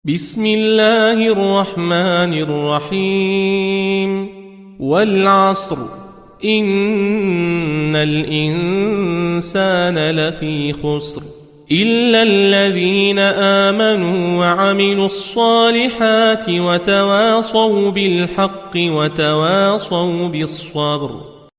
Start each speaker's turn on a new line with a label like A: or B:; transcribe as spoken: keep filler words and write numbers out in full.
A: بسم الله الرحمن الرحيم والعصر إن الإنسان لفي خسر إلا الذين آمنوا وعملوا الصالحات وتواصوا بالحق وتواصوا بالصبر.